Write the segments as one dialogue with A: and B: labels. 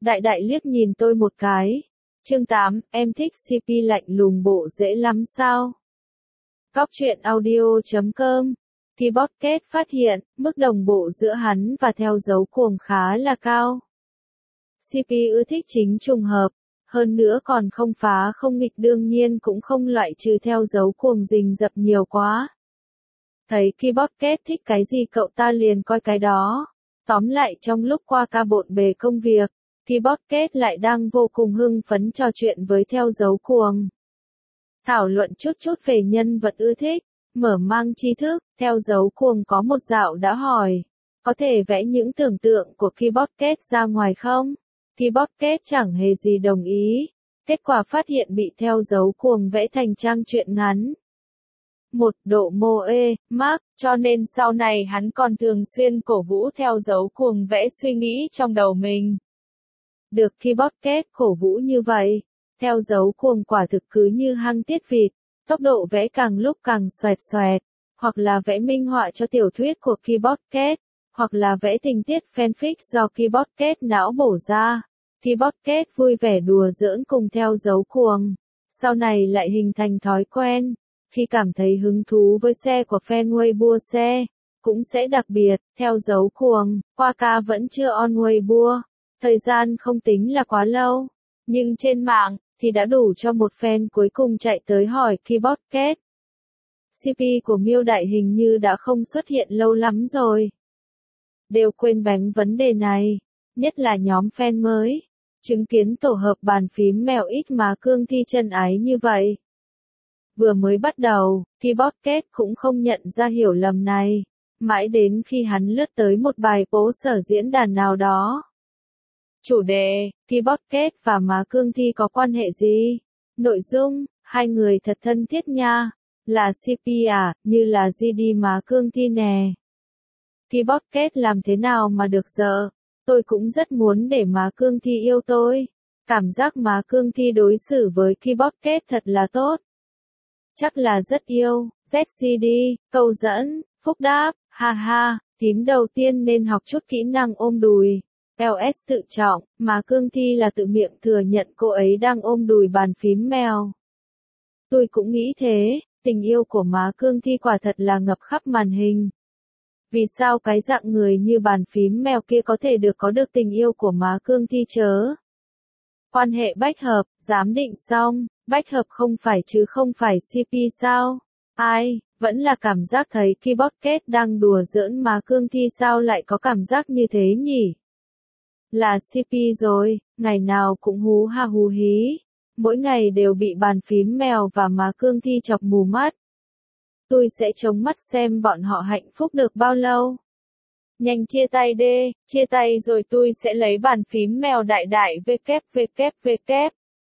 A: Đại đại liếc nhìn tôi một cái. Chương 8, em thích CP lạnh lùng bộ dễ lắm sao? Cóc truyện audio.com. Thì podcast phát hiện, mức đồng bộ giữa hắn và theo dấu cuồng khá là cao. CP ưa thích chính trùng hợp, hơn nữa còn không phá không nghịch, đương nhiên cũng không loại trừ theo dấu cuồng rình rập nhiều quá. Thấy khi podcast thích cái gì cậu ta liền coi cái đó. Tóm lại trong lúc qua ca bộn bề công việc, thì podcast lại đang vô cùng hưng phấn trò chuyện với theo dấu cuồng. Thảo luận chút về nhân vật ưa thích, mở mang tri thức, theo dấu cuồng có một dạo đã hỏi, có thể vẽ những tưởng tượng của khi podcast ra ngoài không? Khi podcast chẳng hề gì đồng ý, kết quả phát hiện bị theo dấu cuồng vẽ thành trang truyện ngắn. Một độ mô Mark, cho nên sau này hắn còn thường xuyên cổ vũ theo dấu cuồng vẽ suy nghĩ trong đầu mình. Được khi podcast cổ vũ như vậy, theo dấu cuồng quả thực cứ như hăng tiết vịt, tốc độ vẽ càng lúc càng xoẹt, hoặc là vẽ minh họa cho tiểu thuyết của khi podcast, hoặc là vẽ tình tiết fanfic do khi podcast não bổ ra. Khi podcast vui vẻ đùa giỡn cùng theo dấu cuồng, sau này lại hình thành thói quen. Khi cảm thấy hứng thú với xe của fan Weibo xe, cũng sẽ đặc biệt, theo dấu cuồng, qua ca vẫn chưa on Weibo. Thời gian không tính là quá lâu, nhưng trên mạng, thì đã đủ cho một fan cuối cùng chạy tới hỏi khi podcast. CP của Miêu Đại hình như đã không xuất hiện lâu lắm rồi. Đều quên bánh vấn đề này, nhất là nhóm fan mới. Chứng kiến tổ hợp bàn phím mèo ít mà Cương Thi chân ái như vậy. Vừa mới bắt đầu, thì podcast cũng không nhận ra hiểu lầm này, mãi đến khi hắn lướt tới một bài post ở diễn đàn nào đó. Chủ đề, thì podcast và má Cương Thi có quan hệ gì? Nội dung, hai người thật thân thiết nha. Là CP à, như là GD má Cương Thi nè. Thì podcast làm thế nào mà được giờ? Tôi cũng rất muốn để má Cương Thi yêu tôi. Cảm giác má Cương Thi đối xử với khi podcast thật là tốt. Chắc là rất yêu, ZCD, câu dẫn, phúc đáp, ha ha, tím đầu tiên nên học chút kỹ năng ôm đùi. LS tự trọng, mà Cương Thi là tự miệng thừa nhận cô ấy đang ôm đùi bàn phím mèo. Tôi cũng nghĩ thế, tình yêu của má Cương Thi quả thật là ngập khắp màn hình. Vì sao cái dạng người như bàn phím mèo kia có thể có được tình yêu của má Cương Thi chớ? Quan hệ bách hợp, giám định xong, bách hợp không phải chứ không phải CP sao? Ai, vẫn là cảm giác thấy khi podcast đang đùa giỡn má Cương Thi sao lại có cảm giác như thế nhỉ? Là CP rồi, ngày nào cũng hú ha hú hí. Mỗi ngày đều bị bàn phím mèo và má Cương Thi chọc mù mắt. Tôi sẽ chống mắt xem bọn họ hạnh phúc được bao lâu. Nhanh chia tay đê, chia tay rồi tôi sẽ lấy bàn phím mèo đại đại www.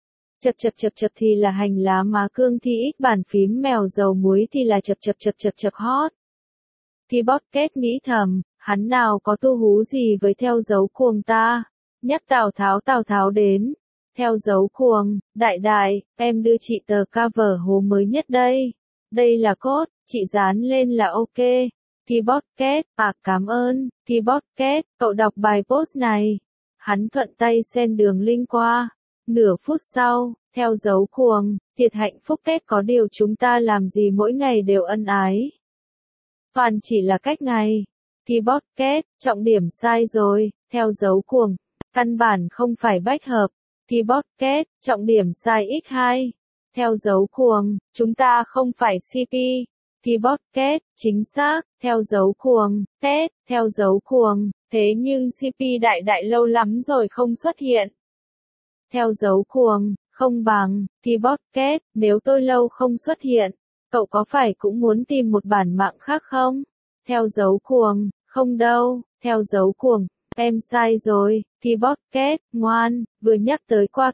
A: Chật thì là hành lá má Cương Thi ít bàn phím mèo dầu muối thì là chật hot. Thì podcast nghĩ thầm, hắn nào có tu hú gì với theo dấu cuồng ta. Nhắc Tào Tháo đến. Theo dấu cuồng, đại đại, em đưa chị tờ cover hố mới nhất đây. Đây là code, chị dán lên là ok. Thì podcast, cảm ơn, thì podcast, cậu đọc bài post này. Hắn thuận tay send đường link qua. Nửa phút sau, theo dấu cuồng, thiệt hạnh phúc Tết có điều chúng ta làm gì mỗi ngày đều ân ái. Toàn chỉ là cách ngày. Thì podcast, trọng điểm sai rồi, theo dấu cuồng, căn bản không phải bách hợp. Thì podcast, trọng điểm sai x2. Theo dấu cuồng, chúng ta không phải CP. Thì podcast, chính xác, theo dấu cuồng, Tết, theo dấu cuồng, thế nhưng CP đại đại lâu lắm rồi không xuất hiện. Theo dấu cuồng, không bằng, thì podcast, nếu tôi lâu không xuất hiện, cậu có phải cũng muốn tìm một bản mạng khác không? Theo dấu cuồng, không đâu, theo dấu cuồng, em sai rồi, thì podcast, ngoan, vừa nhắc tới qua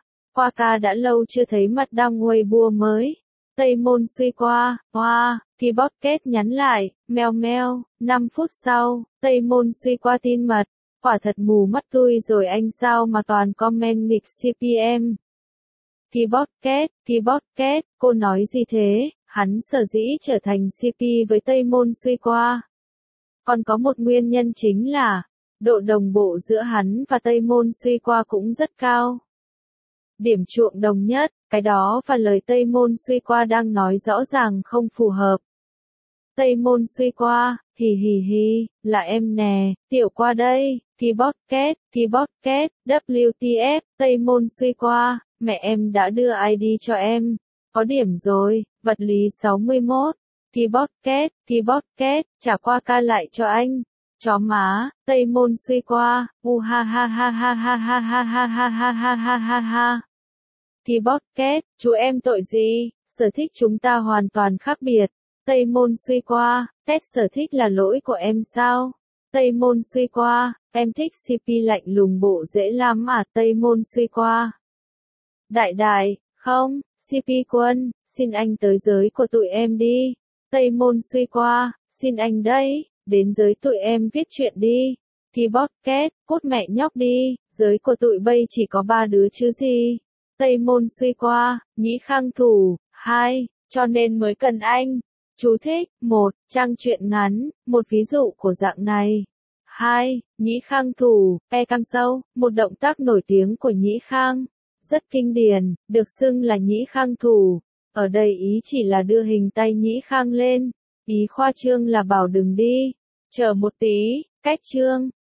A: ca đã lâu chưa thấy mặt đăng Weibo mới. Tây môn suy qua, thì podcast nhắn lại, meo, 5 phút sau, Tây môn suy qua tin mật, quả thật mù mắt tôi rồi anh sao mà toàn comment nghịch CPM. Thì podcast, cô nói gì thế, hắn sở dĩ trở thành CP với Tây môn suy qua. Còn có một nguyên nhân chính là, Độ đồng bộ giữa hắn và Tây Môn Suy Qua cũng rất cao. Điểm chuộng đồng nhất, cái đó và lời Tây Môn Suy Qua đang nói rõ ràng không phù hợp. Tây Môn Suy Qua, hì hì hì, là em nè, tiểu qua đây, keyboard cat, WTF, Tây Môn Suy Qua, mẹ em đã đưa ID cho em. Có điểm rồi, vật lý 61, keyboard cat, trả qua ca lại cho anh. Chó má, Tây Môn Suy Qua, ha ha ha ha ha ha ha ha ha ha ha ha ha ha. Keyboard cat, chú em tội gì, sở thích chúng ta hoàn toàn khác biệt. Tây Môn Suy Qua, test sở thích là lỗi của em sao? Tây Môn Suy Qua, em thích CP lạnh lùng bộ dễ lắm à? Tây Môn Suy Qua. Đại, không, CP Quân, xin anh tới giới của tụi em đi. Tây Môn Suy Qua, xin anh đấy, đến giới tụi em viết chuyện đi. Keyboard cat, cút mẹ nhóc đi, giới của tụi bay chỉ có 3 đứa chứ gì. Tây Môn Suy Qua, Nhĩ Khang Thủ, 2, cho nên mới cần anh. Chú thích, 1, trang truyện ngắn, một ví dụ của dạng này. 2, Nhĩ Khang Thủ, căng sâu, một động tác nổi tiếng của Nhĩ Khang. Rất kinh điển, được xưng là Nhĩ Khang Thủ. Ở đây ý chỉ là đưa hình tay Nhĩ Khang lên. Ý khoa trương là bảo đừng đi. Chờ một tí, cách trương.